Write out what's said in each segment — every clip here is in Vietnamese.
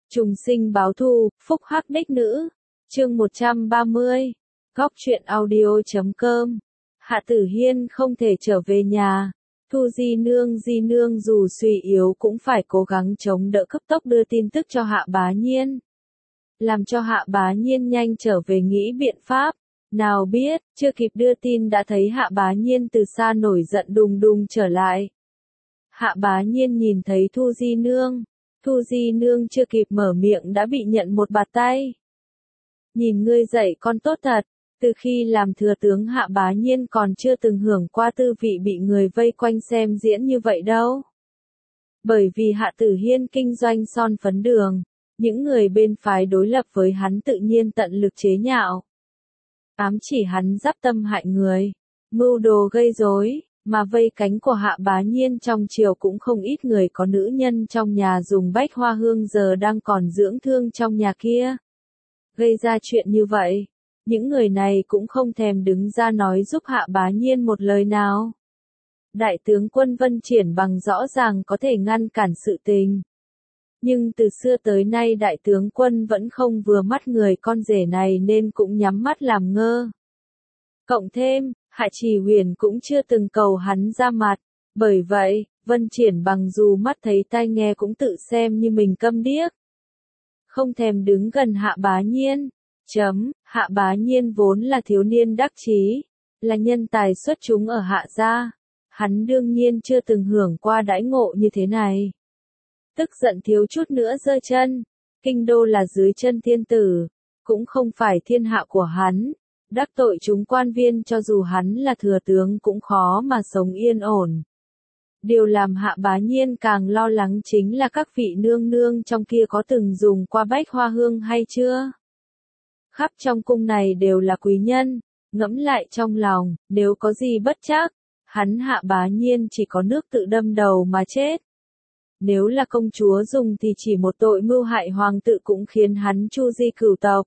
Trùng sinh báo thù, phúc hắc đích nữ. Chương 130. Góc truyện audio.com. Hạ Tử Hiên không thể trở về nhà. Thu Di Nương dù suy yếu cũng phải cố gắng chống đỡ cấp tốc đưa tin tức cho Hạ Bá Nhiên. Làm cho Hạ Bá Nhiên nhanh trở về nghĩ biện pháp. Nào biết, chưa kịp đưa tin đã thấy Hạ Bá Nhiên từ xa nổi giận đùng đùng trở lại. Hạ Bá Nhiên nhìn thấy Thu Di Nương chưa kịp mở miệng đã bị nhận một bạt tay. Nhìn ngươi dạy con tốt thật, từ khi làm thừa tướng Hạ Bá Nhiên còn chưa từng hưởng qua tư vị bị người vây quanh xem diễn như vậy đâu. Bởi vì Hạ Tử Hiên kinh doanh son phấn đường, những người bên phái đối lập với hắn tự nhiên tận lực chế nhạo. Ám chỉ hắn giáp tâm hại người, mưu đồ gây rối. Mà vây cánh của Hạ Bá Nhiên trong triều cũng không ít người có nữ nhân trong nhà dùng bách hoa hương giờ đang còn dưỡng thương trong nhà kia. Gây ra chuyện như vậy, những người này cũng không thèm đứng ra nói giúp Hạ Bá Nhiên một lời nào. Đại tướng quân Vân Triển Bằng rõ ràng có thể ngăn cản sự tình. Nhưng từ xưa tới nay đại tướng quân vẫn không vừa mắt người con rể này nên cũng nhắm mắt làm ngơ. Cộng thêm, Hạ Trì Huyền cũng chưa từng cầu hắn ra mặt, bởi vậy, Vân Triển Bằng dù mắt thấy tai nghe cũng tự xem như mình câm điếc. Không thèm đứng gần Hạ Bá Nhiên. Hạ Bá Nhiên vốn là thiếu niên đắc chí, là nhân tài xuất chúng ở Hạ gia. Hắn đương nhiên chưa từng hưởng qua đãi ngộ như thế này. Tức giận thiếu chút nữa giơ chân, kinh đô là dưới chân thiên tử, cũng không phải thiên hạ của hắn. Đắc tội chúng quan viên cho dù hắn là thừa tướng cũng khó mà sống yên ổn. Điều làm Hạ Bá Nhiên càng lo lắng chính là các vị nương nương trong kia có từng dùng qua bách hoa hương hay chưa. Khắp trong cung này đều là quý nhân, ngẫm lại trong lòng, nếu có gì bất trắc, hắn Hạ Bá Nhiên chỉ có nước tự đâm đầu mà chết. Nếu là công chúa dùng thì chỉ một tội mưu hại hoàng tự cũng khiến hắn chu di cửu tộc.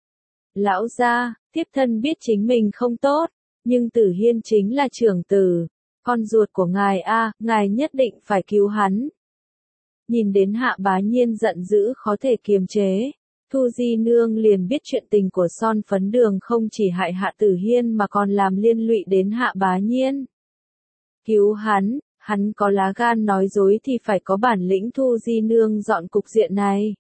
Lão gia, thiếp thân biết chính mình không tốt, nhưng Tử Hiên chính là trưởng tử, con ruột của ngài a, ngài nhất định phải cứu hắn. Nhìn đến Hạ Bá Nhiên giận dữ khó thể kiềm chế, Thu Di Nương liền biết chuyện tình của son phấn đường không chỉ hại Hạ Tử Hiên mà còn làm liên lụy đến Hạ Bá Nhiên. Cứu hắn có lá gan nói dối thì phải có bản lĩnh. Thu Di Nương dọn cục diện này.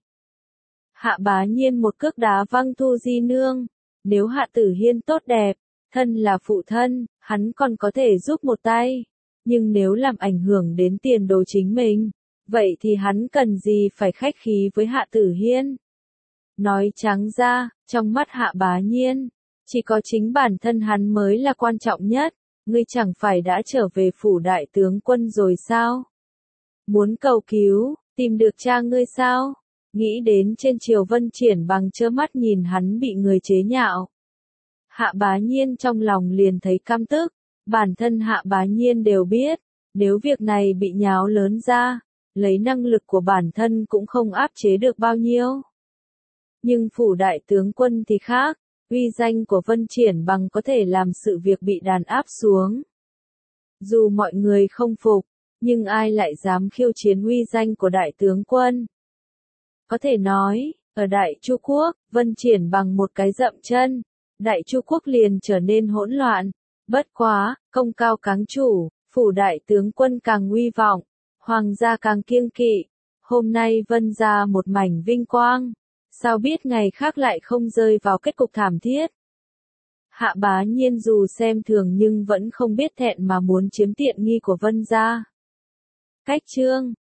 Hạ Bá Nhiên một cước đá văng Thu Di Nương. Nếu Hạ Tử Hiên tốt đẹp, thân là phụ thân, hắn còn có thể giúp một tay. Nhưng nếu làm ảnh hưởng đến tiền đồ chính mình, vậy thì hắn cần gì phải khách khí với Hạ Tử Hiên. Nói trắng ra, trong mắt Hạ Bá Nhiên, chỉ có chính bản thân hắn mới là quan trọng nhất. Ngươi chẳng phải đã trở về phủ đại tướng quân rồi sao? Muốn cầu cứu, tìm được cha ngươi sao? Nghĩ đến trên triều Vân Triển Bằng trơ mắt nhìn hắn bị người chế nhạo. Hạ Bá Nhiên trong lòng liền thấy căm tức, bản thân Hạ Bá Nhiên đều biết, nếu việc này bị nháo lớn ra, lấy năng lực của bản thân cũng không áp chế được bao nhiêu. Nhưng phủ đại tướng quân thì khác, uy danh của Vân Triển Bằng có thể làm sự việc bị đàn áp xuống. Dù mọi người không phục, nhưng ai lại dám khiêu chiến uy danh của đại tướng quân? Có thể nói, ở Đại Chu Quốc, Vân Triển Bằng một cái dậm chân, Đại Chu Quốc liền trở nên hỗn loạn. Bất quá, công cao cáng chủ, phủ đại tướng quân càng uy vọng, hoàng gia càng kiêng kỵ. Hôm nay Vân gia một mảnh vinh quang, sao biết ngày khác lại không rơi vào kết cục thảm thiết. Hạ Bá Nhiên dù xem thường nhưng vẫn không biết thẹn mà muốn chiếm tiện nghi của Vân gia. Cách chương